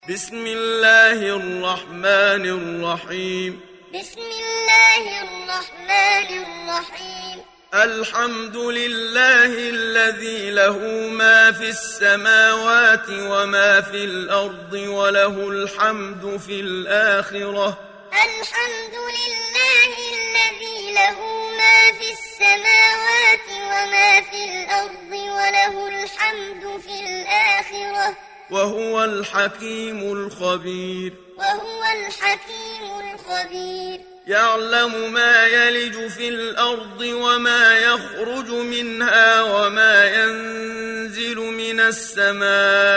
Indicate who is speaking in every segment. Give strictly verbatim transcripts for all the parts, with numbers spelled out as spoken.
Speaker 1: بسم الله الرحمن الرحيم
Speaker 2: بسم الله الرحمن الرحيم
Speaker 1: الحمد لله الذي له ما في السماوات وما في الأرض وله الحمد في الآخرة
Speaker 2: الحمد لله الذي له ما في السماوات وما في الأرض وله الحمد في الآخرة
Speaker 1: وهو الحكيم الخبير
Speaker 2: وهو الحكيم الخبير
Speaker 1: يعلم ما يلج في الأرض وما يخرج منها وما ينزل من السماء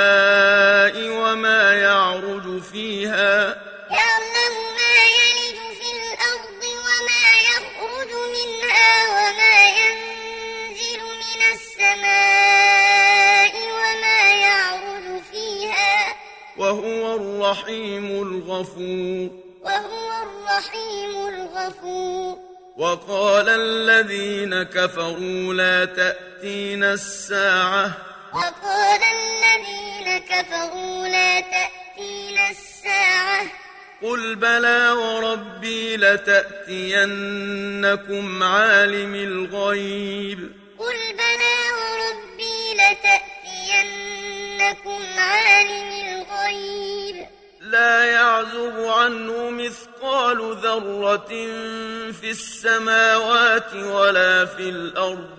Speaker 1: وما يعرج فيها
Speaker 2: يعلم ما يلج في الأرض وما يخرج منها وما ينزل من السماء وما يعرج فيها
Speaker 1: وهو الرحيم الغفور
Speaker 2: وهو الرحيم الغفور
Speaker 1: وقال الذين كفروا لا تأتينا الساعة
Speaker 2: وقال الذين كفروا لا تأتينا الساعة
Speaker 1: قل بلى وربي لتأتينكم عالم الغيب
Speaker 2: قل بلى وربي لتأتينكم عالم الغيب
Speaker 1: لا يعزب عنه مثقال ذرة في السماوات ولا في الأرض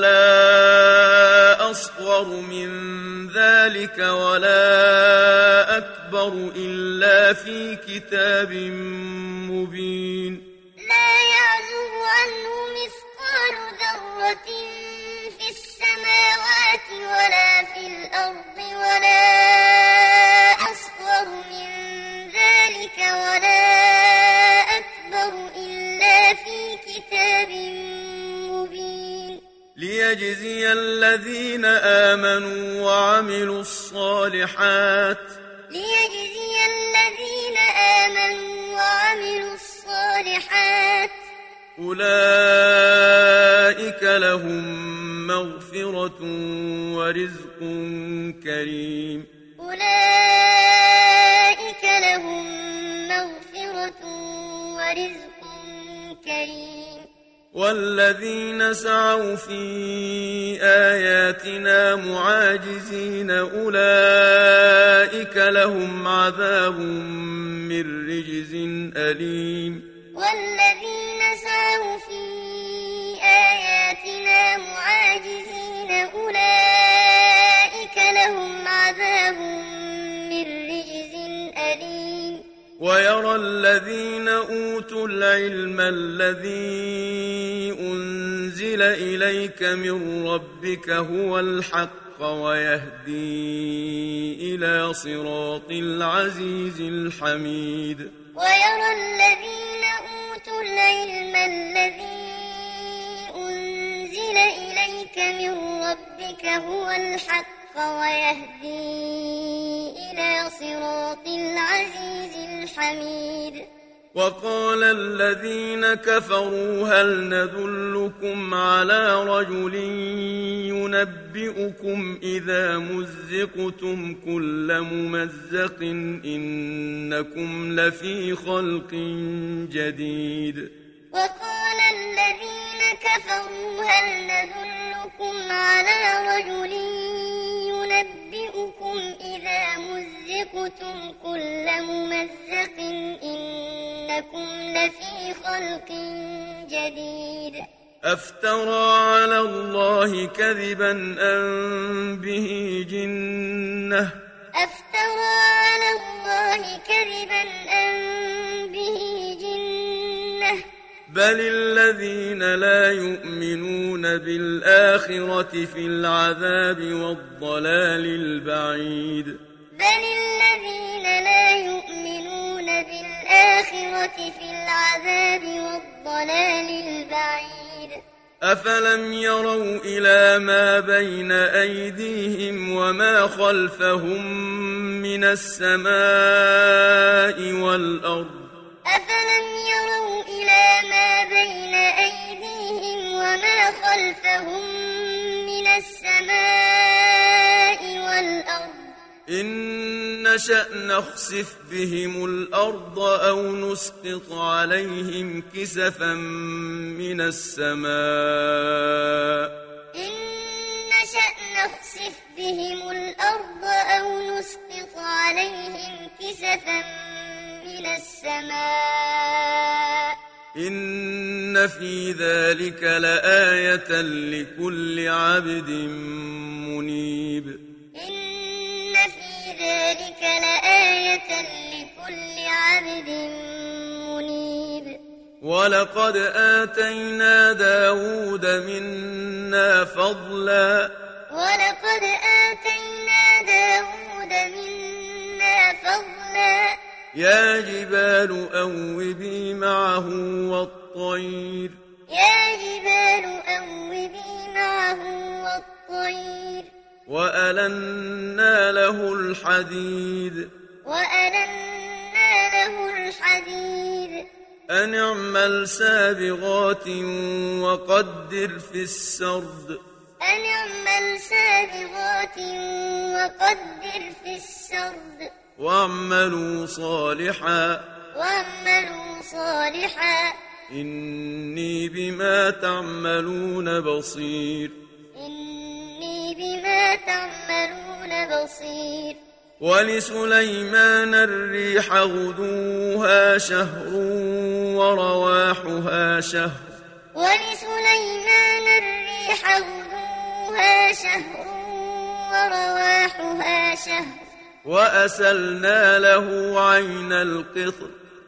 Speaker 1: ولا أصغر من ذلك ولا أكبر إلا في كتاب مبين
Speaker 2: لا يعزب عنه مثقال ذرة في السماوات ولا في الأرض ولا أصغر من ذلك ولا أكبر إلا في كتاب مبين
Speaker 1: ليجزي الذين آمنوا وعملوا الصالحات
Speaker 2: ليجزي الذين آمنوا وعملوا الصالحات
Speaker 1: أولئك لهم مغفرة ورزق كريم
Speaker 2: أولئك لهم مغفرة ورزق كريم
Speaker 1: والذين سعوا في آياتنا معاجزين أولئك لهم عذاب من رجز أليم
Speaker 2: والذين سعوا في آياتنا معاجزين أولئك لهم عذاب من رجز أليم
Speaker 1: ويرى الذين أوتوا العلم الذي أنزل إليك من ربك هو الحق ويهدي إلى صراط العزيز الحميد
Speaker 2: ويرى الذين أوتوا العلم الذي أنزل إليك من ربك هو الحق ويهدي إلى صراط العزيز الحميد
Speaker 1: وقال الذين كفروا هل ندلكم على رجل ينبئكم إذا مزقتم كل ممزق إنكم لفي خلق جديد
Speaker 2: وقال الذين كفروا هل ندلكم على رجل ينبئكم إذا مزقتم كل ممزق إنكم لفي خلق جديد
Speaker 1: أفترى على الله كذبا أم به جنة
Speaker 2: أفترى على الله كذبا أم به جنة
Speaker 1: بل الذين لا يؤمنون بالآخرة في العذاب والضلال البعيد
Speaker 2: بل الذين لا يؤمنون بالآخرة في العذاب والضلال البعيد
Speaker 1: أفلم يروا إلى ما بين أيديهم وما خلفهم من السماء والأرض
Speaker 2: أفلم يروا إلى ما بين أيديهم وما خلفهم من السماء والأرض
Speaker 1: إن نشأ نخسف بهم الأرض أو نسقط عليهم كسفا من السماء
Speaker 2: إن نشأ نخسف بهم الأرض أو نسقط عليهم كسفا من السماء
Speaker 1: إن في ذلك لآية لكل عبد منيب
Speaker 2: إن في ذلك لآية لكل عبد منيب
Speaker 1: ولقد آتينا داود منا فضلا
Speaker 2: ولقد آتينا داود منا فضلا
Speaker 1: يا جبال أوبي معه والطير
Speaker 2: يا جبال أوبي معه والطير
Speaker 1: وألنا له الحديد
Speaker 2: وألنا له الحديد
Speaker 1: أن اعمل سابغات وقدر في السرد
Speaker 2: أن اعمل سابغات وقدر في السرد
Speaker 1: واعملوا صالحا
Speaker 2: واعملوا صالحا
Speaker 1: إني بما تعملون بصير
Speaker 2: إني بما تعملون بصير
Speaker 1: ولسليمان الريح غدوها شهر ورواحها شهر
Speaker 2: ولسليمان الريح غدوها شهر ورواحها شهر
Speaker 1: وأسلنا له عين القطر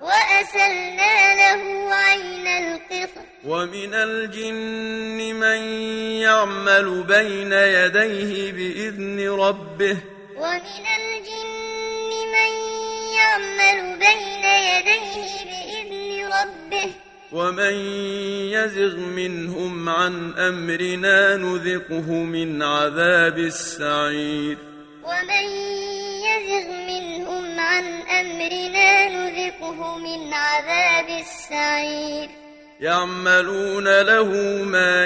Speaker 2: وأسلنا له عين القطر
Speaker 1: ومن الجن من يعمل بين يديه بإذن ربه
Speaker 2: ومن الجن من يعمل بين يديه بإذن ربه
Speaker 1: ومن يزغ منهم عن أمرنا نذقه من عذاب السعير
Speaker 2: ومن يزغ منهم عن أمرنا نذقه من عذاب السعير
Speaker 1: يعملون له ما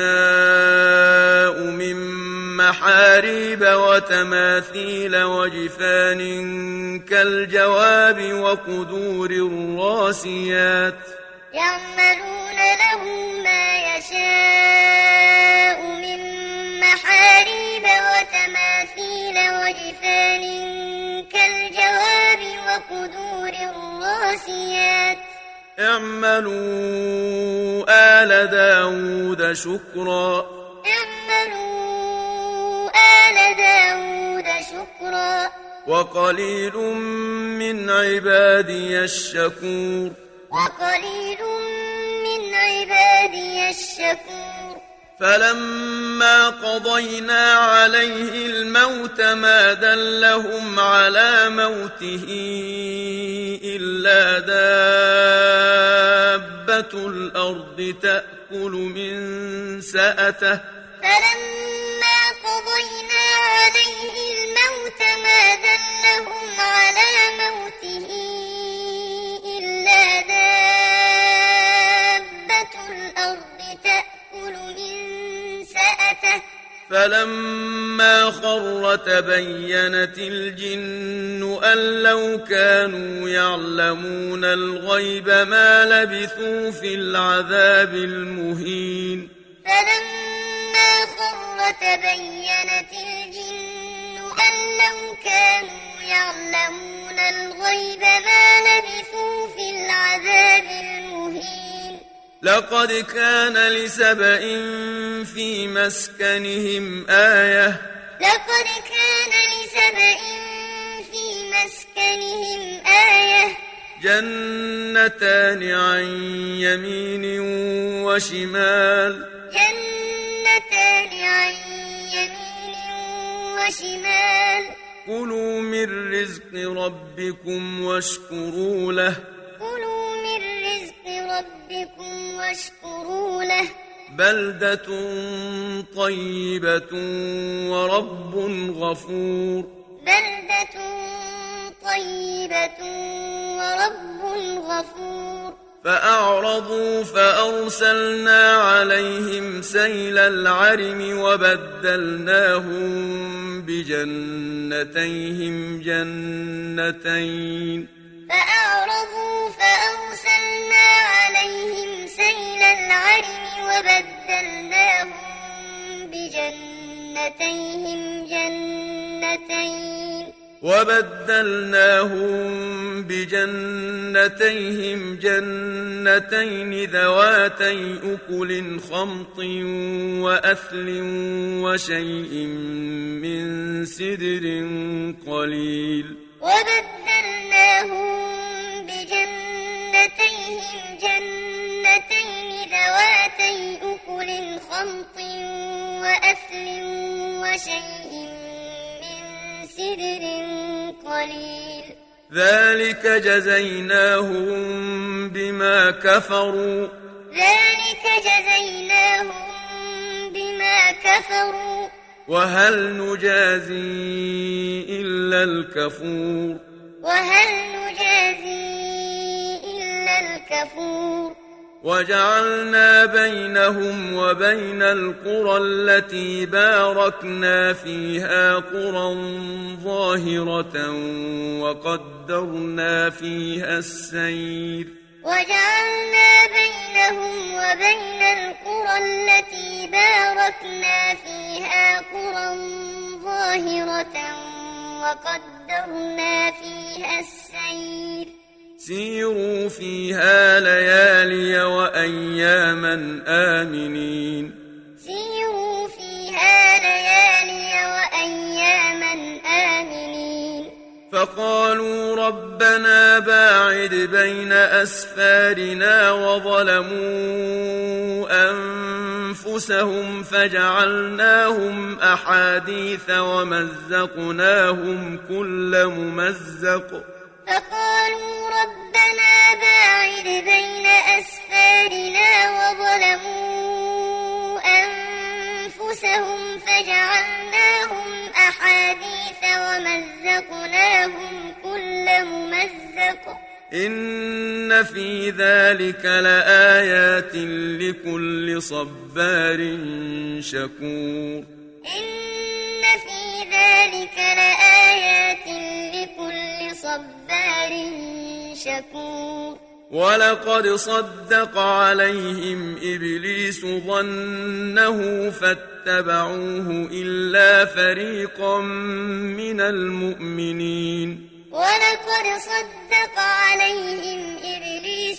Speaker 1: يشاء من محاريب وتماثيل وجفان كالجواب وقدور الراسيات
Speaker 2: يعملون له ما يشاء من محاريب وتماثيل وجفان كالجواب وقدور الراسيات
Speaker 1: اعملوا آل داود شكرا
Speaker 2: اعملوا آل داود شكرا
Speaker 1: وقليل من عبادي الشكور
Speaker 2: وقليل من عبادي الشكور
Speaker 1: فلما قضينا عليه الموت ما دلهم على موته إلا دابة الأرض تأكل من سأته
Speaker 2: فلما قضينا عليه الموت ما دلهم على موته إلا دابة الأرض تأكل من سأته
Speaker 1: فلما خر تبينت الجن أن لو كانوا يعلمون الغيب ما لبثوا في العذاب المهين
Speaker 2: فلما خر تبينت الجن أن لو كانوا يعلمون الغيب ما لبثوا في العذاب المهين
Speaker 1: لقد كان لسبإ في مسكنهم آية
Speaker 2: لقد كان لسبإ في مسكنهم آية
Speaker 1: جنتان عن يمين وشمال
Speaker 2: جنتان عن يمين وشمال
Speaker 1: كلوا من رزق ربكم واشكروا له
Speaker 2: كلوا من رزق ربكم واشكروا له
Speaker 1: بلدة طيبة ورب غفور
Speaker 2: بلدة طيبة ورب غفور
Speaker 1: فأعرضوا فأرسلنا عليهم سيل العرم وبدلناهم بجنتيهم جنتين
Speaker 2: فأعرضوا فأرسلنا عليهم سيل العرم وبدلناهم بجنتيهم جنتين
Speaker 1: وبدلناهم بجنتيهم جنتين ذواتي أكل خمط وأثل وشيء من سدر قليل
Speaker 2: وبدلناهم بجنتيهم جنتين ذواتي أكل خمط وأثل وشيء من سدر قليل
Speaker 1: ذلك جزيناهم بما كفروا
Speaker 2: ذلك جزيناهم بما كفروا
Speaker 1: وهل نجازي إلا الكفور
Speaker 2: وهل نجازي إلا الكفور
Speaker 1: وجعلنا بينهم وبين القرى التي باركنا فيها قرى ظاهرة وقدرنا فيها السير
Speaker 2: وجعلنا بينهم وبين القرى التي باركنا فيها قرى ظاهرة وقدرنا فيها السير
Speaker 1: سيروا فيها ليالي وأياما آمنين
Speaker 2: سيروا فيها ليالي وأياما آمنين
Speaker 1: فقالوا ربنا باعد بين أسفارنا وظلموا أنفسهم فجعلناهم أحاديث ومزقناهم كل ممزق
Speaker 2: فقالوا ربنا باعد بين أسفارنا وظلموا أنفسهم فجعلناهم أحاديث ومزقناهم كل ممزق
Speaker 1: إن في ذلك لآيات لكل صبار شكور
Speaker 2: إن في ذلك لآيات لكل صبار شكور
Speaker 1: ولقد صدق عليهم إبليس ظنه فاتبعوه إلا فريقا من المؤمنين
Speaker 2: ولقد صدق عليهم إبليس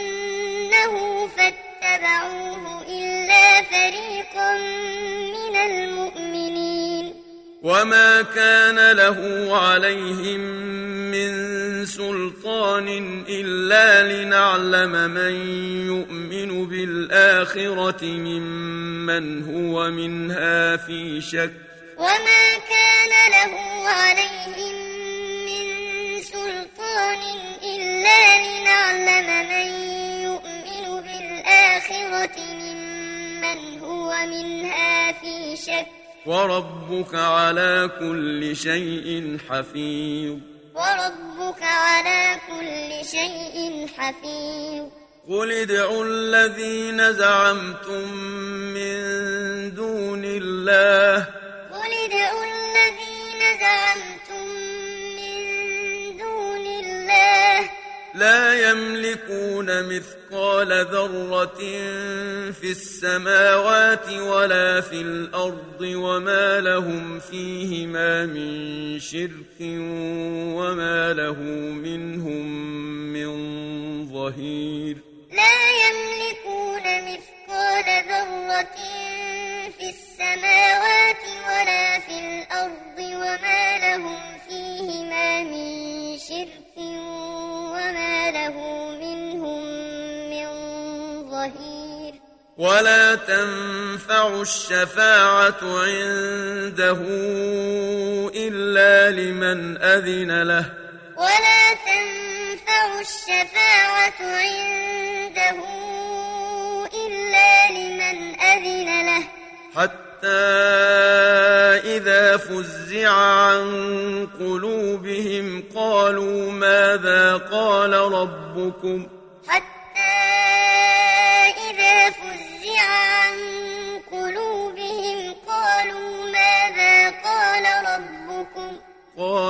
Speaker 2: ظنه فاتبعوه إلا فريقا من المؤمنين
Speaker 1: وما كان له عليهم من سلطان إلا لنعلم من يؤمن بالآخرة ممن هو منها في شك
Speaker 2: وما كان له عليهم من سلطان إلا لنعلم من يؤمن بالآخرة ممن هو منها في شك
Speaker 1: وربك على كل شيء حفيظ
Speaker 2: وربك على كل شيء حفيظ
Speaker 1: قل ادعوا الذين زعمتم من دون الله
Speaker 2: قل ادعوا الذين زعمتم من دون الله
Speaker 1: لا يملكون مثقال ذرة في السماوات ولا في الأرض وما لهم فيهما من شرك وما له منهم من ظهير
Speaker 2: لا يملكون مثقال ذرة في السماوات ولا في الأرض وما لهم فيهما من شرك وما له منهم من ظهير
Speaker 1: ولا تنفع الشفاعة عنده إلا لمن أذن له
Speaker 2: ولا تنفع الشفاعة عنده إلا لمن أذن له
Speaker 1: حتى إذا فزع عن قلوبهم قالوا ماذا قال ربكم
Speaker 2: حتى إذا فزع عن قلوبهم قالوا ماذا قال ربكم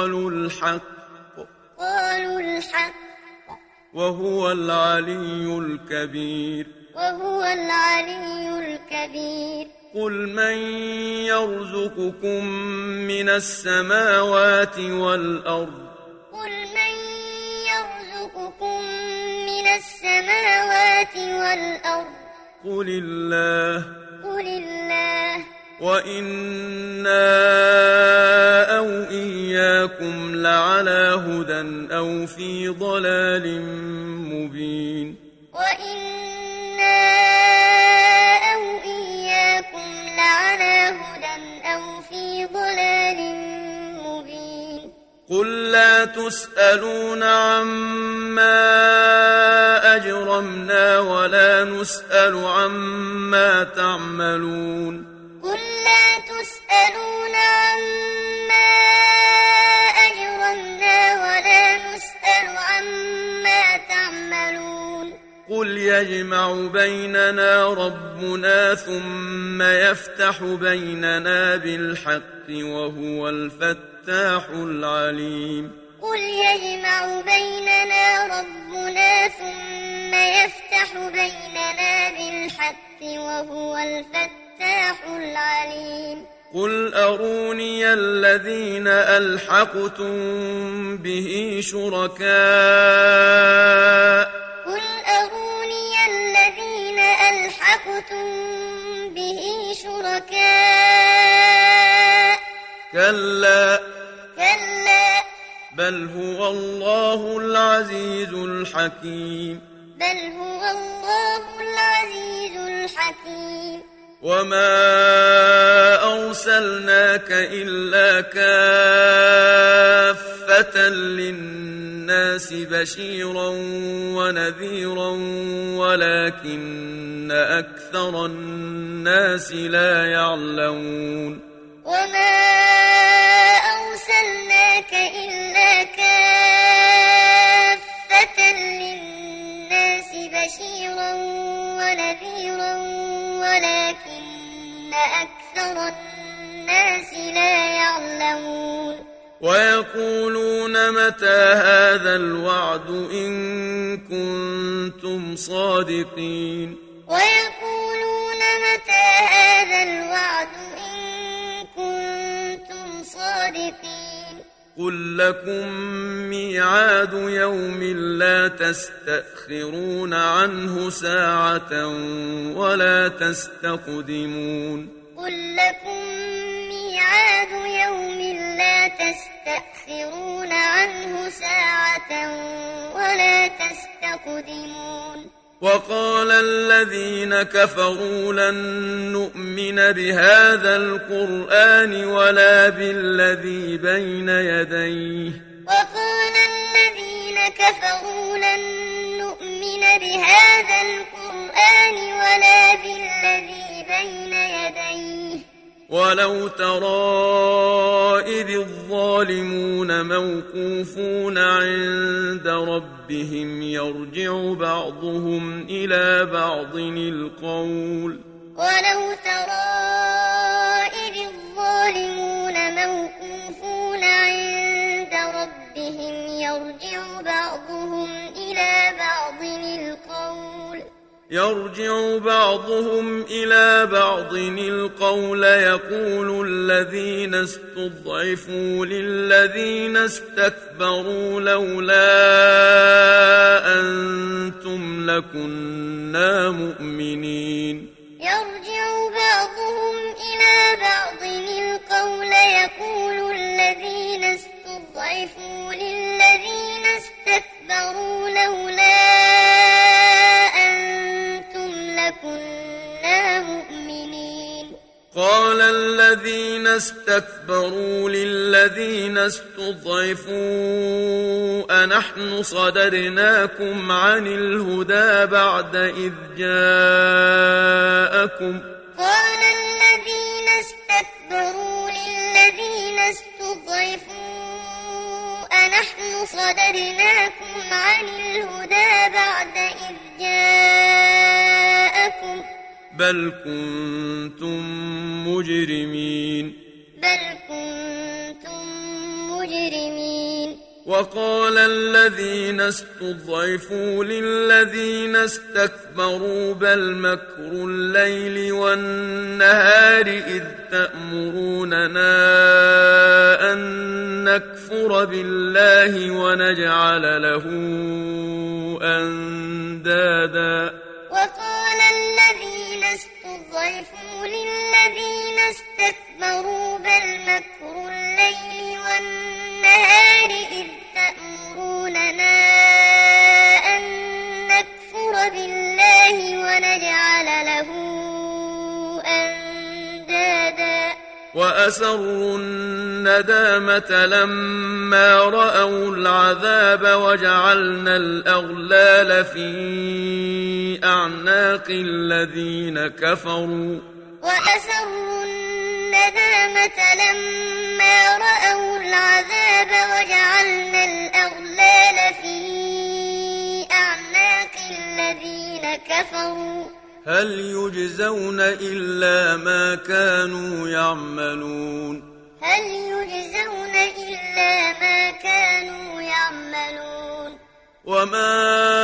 Speaker 1: قالوا الحق
Speaker 2: قالوا الحق
Speaker 1: وهو العلي الكبير
Speaker 2: وهو العلي الكبير
Speaker 1: قل من يرزقكم من السماوات والأرض
Speaker 2: قل من يرزقكم من السماوات والأرض
Speaker 1: قل الله
Speaker 2: قل الله
Speaker 1: وإنا أو إياكم لعلى هدى أو في ضلال مبين
Speaker 2: وإنا أو إياكم لعلى هدى أو في ضلال مبين
Speaker 1: قل لا تسألون عما أجرمنا ولا نسأل عما تعملون
Speaker 2: قل لا تسألون عما أجرمنا ولا نسأل عما تعملون
Speaker 1: قل يجمع بيننا ربنا ثم يفتح بيننا بالحق وهو الفتاح العليم
Speaker 2: قل يجمع بيننا ربنا ثم يفتح بيننا بالحق وهو الفتاح العليم
Speaker 1: قل أروني الذين ألحقتم به شركاء
Speaker 2: قل أروني الذين ألحقتم به شركاء
Speaker 1: كلا
Speaker 2: كلا
Speaker 1: بل هو الله العزيز الحكيم
Speaker 2: بل هو الله العزيز الحكيم
Speaker 1: وما أرسلناك إلا كافة للناس بشيرا ونذيرا ولكن أكثر الناس لا يعلمون
Speaker 2: وما أرسلناك إلا كافة للناس بشيرا ونذيرا ولكن أكثر الناس لا يعلمون
Speaker 1: ويقولون متى هذا الوعد إن كنتم صادقين
Speaker 2: ويقولون متى هذا الوعد إن كنتم صادقين
Speaker 1: قل لكم ميعاد يوم لا تستأخرون عنه ساعة ولا تستقدمون
Speaker 2: قل لكم ميعاد يوم لا تستأخرون عنه ساعة ولا تستقدمون
Speaker 1: وقال الذين كفروا لن نؤمن بهذا القرآن ولا بالذي بين يديه
Speaker 2: وقال الذين كفروا لن نؤمن بهذا القرآن ولا بالذي بين يديه
Speaker 1: ولو ترى إذ الظالمون موقوفون عند ربهم يرجع بعضهم إلى بعض القول
Speaker 2: ولو ترى إذ الظالمون موقوفون عند ربهم يرجع بعضهم إلى بعض القول
Speaker 1: يرجع بعضهم إلى بعض القول يقول الذين استضعفوا للذين استكبروا لولا أنتم لكنا مؤمنين
Speaker 2: يرجع بعضهم إلى بعض القول يقول الذين استضعفوا للذين استكبروا لولا لكنا مؤمنين
Speaker 1: قال الذين استكبروا للذين استضعفوا أنحن صدرناكم عن الهدى بعد إذ جاءكم
Speaker 2: قال الذين استكبروا للذين استضعفوا أنحن صدرناكم عن الهدى بعد إذ جاءكم
Speaker 1: بل كنتم مجرمين
Speaker 2: بل كنتم مجرمين المجرمين
Speaker 1: وقال الذين استضعفوا للذين استكبروا بل مكر الليل والنهار إذ تأمروننا أن نكفر بالله ونجعل له أندادا
Speaker 2: وقال الذين استضعفوا للذين استكبروا بل مكر الليل والنهار إذ تأمروننا أن نكفر بالله ونجعل له أندادا
Speaker 1: وأسروا الندامة لما رأوا العذاب وجعلنا الأغلال في أعناق الذين كفروا
Speaker 2: وأسروا الندامة لما رأوا العذاب وجعلنا الأغلال في أعناق الذين كفروا
Speaker 1: هل يجزون إلا ما كانوا يعملون
Speaker 2: هل يجزون إلا ما كانوا يعملون
Speaker 1: وما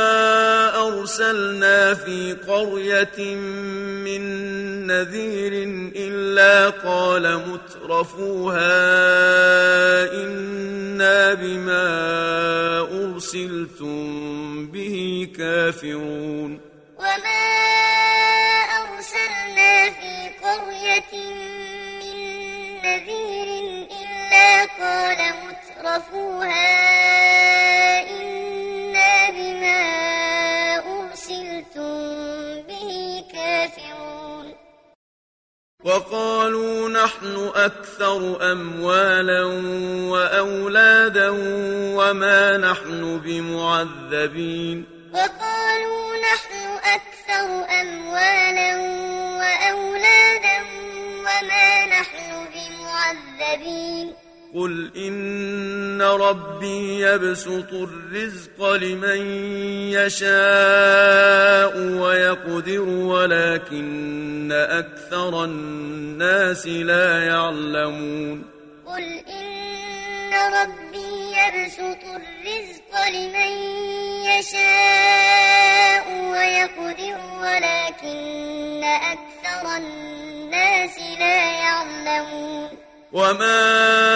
Speaker 1: أرسلنا في قرية من نذير إلا قال مترفوها إنا بما أرسلتم به كافرون
Speaker 2: وما أرسلنا في قرية من نذير إلا قال مترفوها إنا بما أرسلتم به كافرون
Speaker 1: وقالوا نحن أكثر أموالا وأولادا وما نحن بمعذبين
Speaker 2: وقالوا نحن أكثر أموالا وأولادا وما نحن بمعذبين
Speaker 1: قل إن ربي يبسط الرزق لمن يشاء ويقدر ولكن أكثر الناس لا يعلمون
Speaker 2: قل إن ربي يبسط الرزق لمن يشاء ويقدر ولكن أكثر الناس لا يعلمون
Speaker 1: وما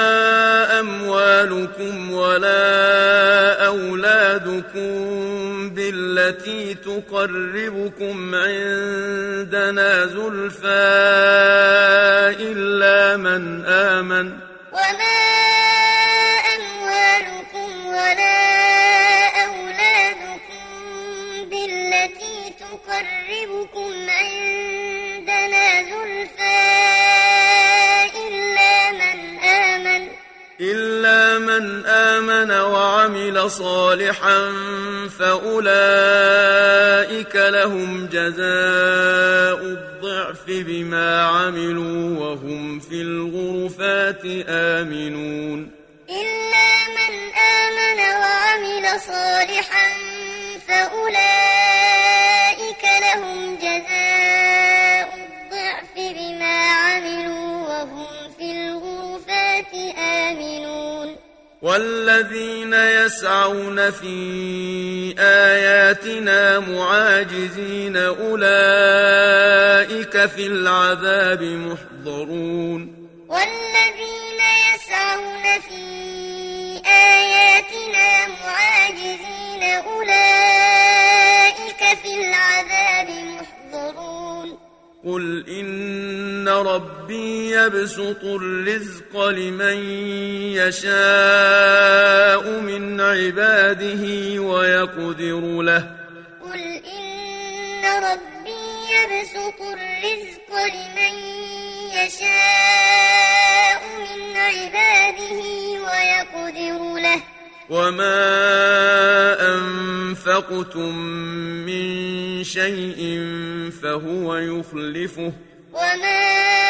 Speaker 1: أموالكم ولا أولادكم بالتي تقربكم عندنا زلفى إلا من آمن
Speaker 2: وما أموالكم ولا أولادكم بالتي تقربكم عندنا زلفى إلا من آمن
Speaker 1: إلا من آمن وعمل صالحا فأولئك لهم جزاء الضعف بما عملوا وهم في الغرفات آمنون
Speaker 2: إلا من آمن وعمل صالحا فأولئك لهم جزاء الضعف بما عملوا وهم في الغرفات آمنون
Speaker 1: والذين يسعون في آياتنا معاجزين أولئك في العذاب محضرون
Speaker 2: والذين يسعون في آياتنا معاجزين أولئك في العذاب محضرون
Speaker 1: قل إن ربي يبسط الرزق لمن يشاء من عباده ويقدر له
Speaker 2: قل إن ربي يبسط الرزق لمن يشاء من عباده ويقدر له
Speaker 1: وما أنفقتم من شيء فهو يخلفه
Speaker 2: وما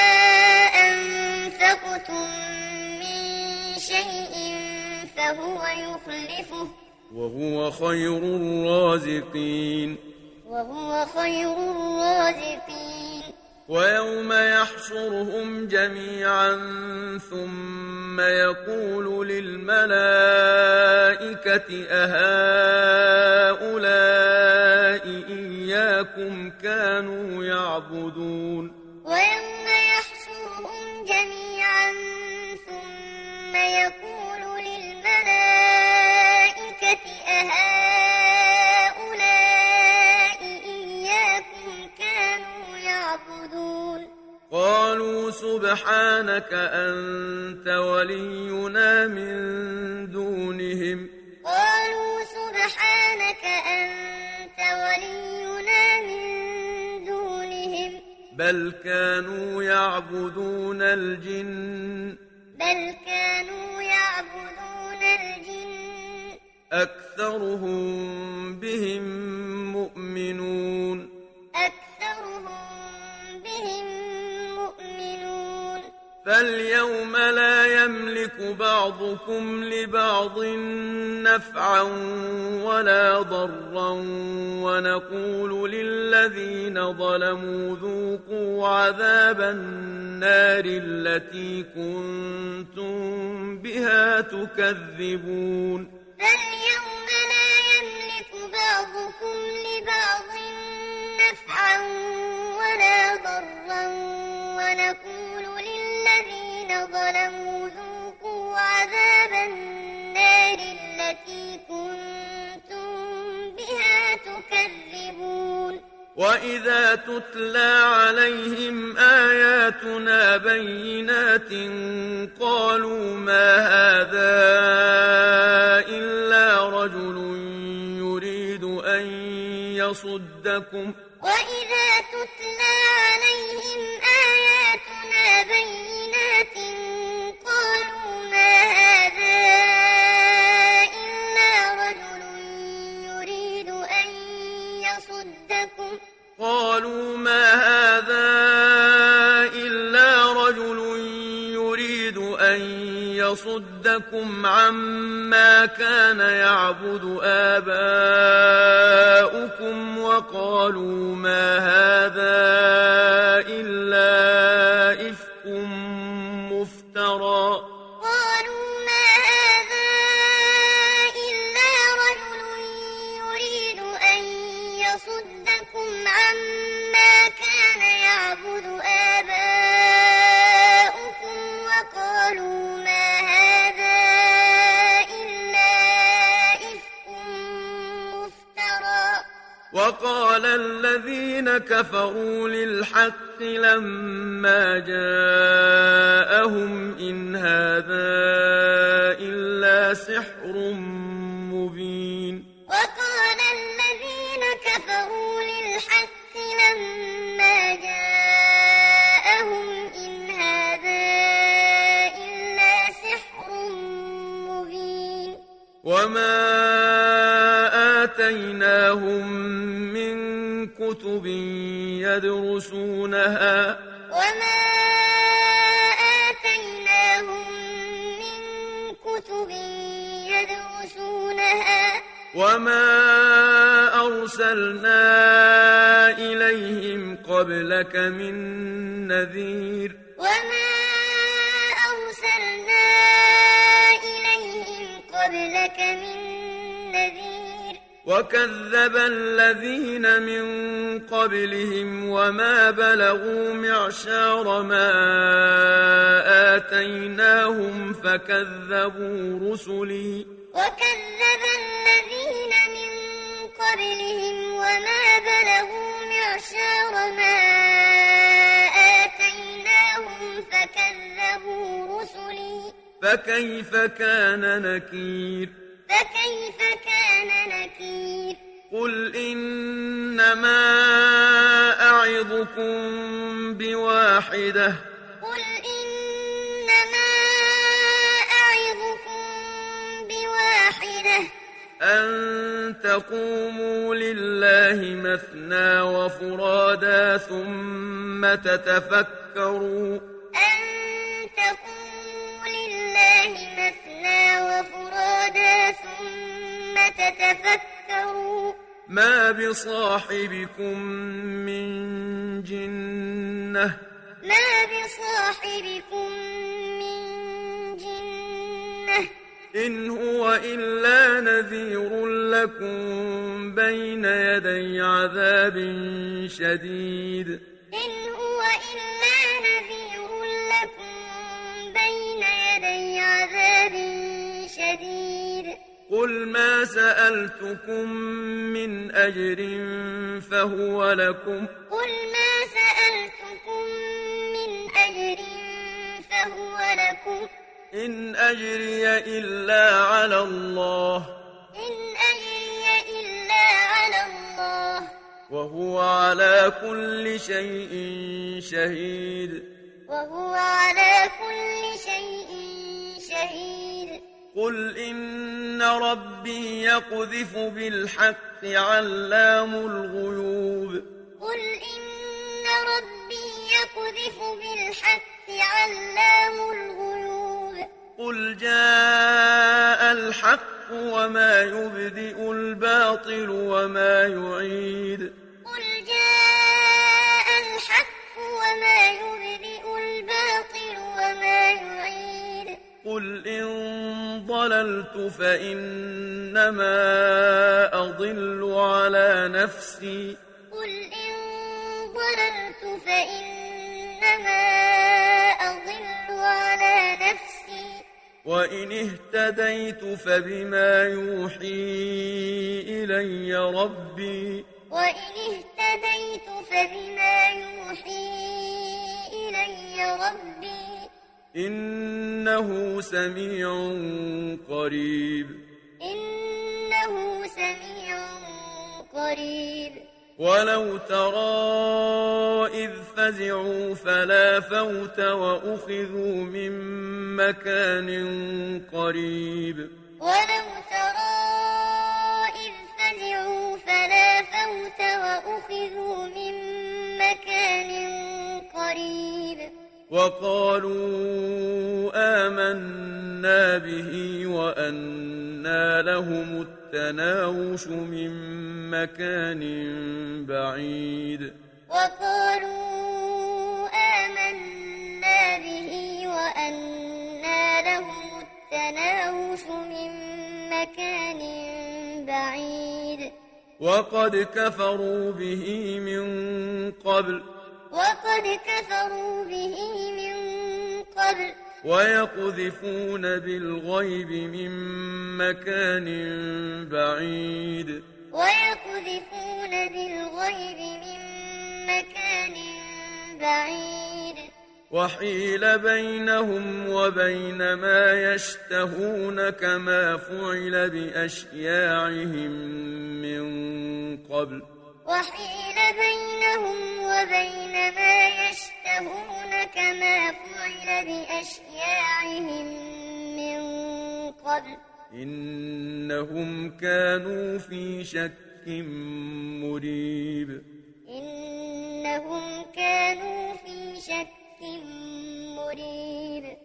Speaker 2: أنفقتم من شيء فهو يخلفه
Speaker 1: وهو خير الرازقين
Speaker 2: وهو خير الرازقين
Speaker 1: ويوم يحشرهم جميعا ثم يقول للملائكة أهؤلاء إياكم كانوا يعبدون
Speaker 2: ويوم يحشرهم جميعا ثم يقول للملائكة أهؤلاء إياكم كانوا يعبدون
Speaker 1: قالوا سبحانك أنت ولينا من دونهم
Speaker 2: قالوا سبحانك أنت ولينا من دونهم
Speaker 1: بل كانوا يعبدون الجن
Speaker 2: بل كانوا يعبدون الجن
Speaker 1: أكثرهم بهم مؤمنون
Speaker 2: أكثرهم بهم مؤمنون
Speaker 1: فاليوم لا يملك بعضكم لبعض نفعا ولا ضرا ونقول للذين ظلموا ذوقوا عذاب النار التي كنتم بها تكذبون
Speaker 2: فاليوم لا يملك بعضكم لبعض نفعا ولا ضرا ونقول للذين ظلموا ذوقوا عذاب النار التي كنتم بها تكذبون
Speaker 1: وإذا تتلى عليهم آياتنا بينات قالوا ما هذا إلا رجل يريد أن يصدكم
Speaker 2: وإذا تتلى عليهم آياتنا بينات قالوا ما هذا إلا رجل يريد أن يصدكم
Speaker 1: قالوا ما هذا إلا رجل يريد أن يصدكم عما كان يعبد آباؤكم وقالوا ما هذا إلا إفك مفترى
Speaker 2: قالوا ما هذا إلا رجل يريد أن يصدكم عما كان يعبد آباؤكم وقالوا ما هذا إلا إفك مفترى
Speaker 1: وقال الذين كفروا للحق لما جاءهم إن هذا إلا سحر مبين
Speaker 2: وقال الذين كفروا للحق لما جاءهم إن هذا إلا سحر مبين
Speaker 1: وما آتيناهم من كتب يدرسونها
Speaker 2: وما آتيناهم من كتب يدرسونها
Speaker 1: وما أرسلنا إليهم قبلك من نذير
Speaker 2: وما أرسلنا إليهم قبلك من نذير
Speaker 1: وكذب الذين من قبلهم وما بلغوا معشار ما آتيناهم فكذبوا رسلي
Speaker 2: وكذب الذين من قبلهم وما بلغوا معشار ما آتيناهم فكذبوا رسلي
Speaker 1: فكيف كان نكير
Speaker 2: فكيف كان نكير
Speaker 1: قل إنما أعظكم بواحدة
Speaker 2: قل إنما أعظكم بواحدة
Speaker 1: أن تقوموا لله مثنى وفرادا ثم تتفكروا
Speaker 2: أن تقوموا لله مثنى وفرادا ثم تتفكروا
Speaker 1: ما بصاحبكم من جنة
Speaker 2: ما بصاحبكم من جنة
Speaker 1: إن هو إلا نذير لكم بين يدي عذاب شديد
Speaker 2: إن هو إلا نذير لكم بين يدي عذاب شديد
Speaker 1: قل ما سألتكم من أجر فهو لكم
Speaker 2: قل ما سألتكم من أجر فهو لكم
Speaker 1: إن أجري إلا على الله
Speaker 2: إن أجري إلا على الله
Speaker 1: وهو على كل شيء شهيد
Speaker 2: وهو على كل شيء شهيد
Speaker 1: قل إن ربي يقذف بالحق علام الغيوب
Speaker 2: قل إن ربي يقذف بالحق علام الغيوب
Speaker 1: قل جاء الحق وما يبدئ الباطل وما يعيد
Speaker 2: قل جاء الحق وما يبدئ الباطل وما يعيد
Speaker 1: قل إن ضللت فإنما أضل على نفسي
Speaker 2: قل إن ضللت فإنما أضل على نفسي
Speaker 1: وإن اهتديت فبما يوحي إلي ربي
Speaker 2: وإن اهتديت فبما يوحي إلي ربي
Speaker 1: إنه سميع قريب
Speaker 2: إنه سميع قريب
Speaker 1: ولو ترى إذ فزعوا فلا فوت وأخذوا من مكان قريب
Speaker 2: ولو ترى إذ فزعوا فلا فوت وأخذوا من مكان قريب
Speaker 1: وقالوا آمنا به وأنى لهم التناوش من مكان بعيد
Speaker 2: وقالوا آمنا به وأنى لهم التناوش من مكان بعيد
Speaker 1: وقد كفروا به من قبل
Speaker 2: وقد كفروا به من قبل
Speaker 1: ويقذفون بالغيب من مكان بعيد
Speaker 2: ويقذفون بالغيب من مكان بعيد
Speaker 1: وحيل بينهم وبين ما يشتهون كما فعل بأشياعهم من قبل
Speaker 2: وحيل بينهم وبين ما يشتهون كما فعل بأشياعهم من قبل
Speaker 1: إنهم كانوا في شك مريب
Speaker 2: إنهم كانوا في شك مريب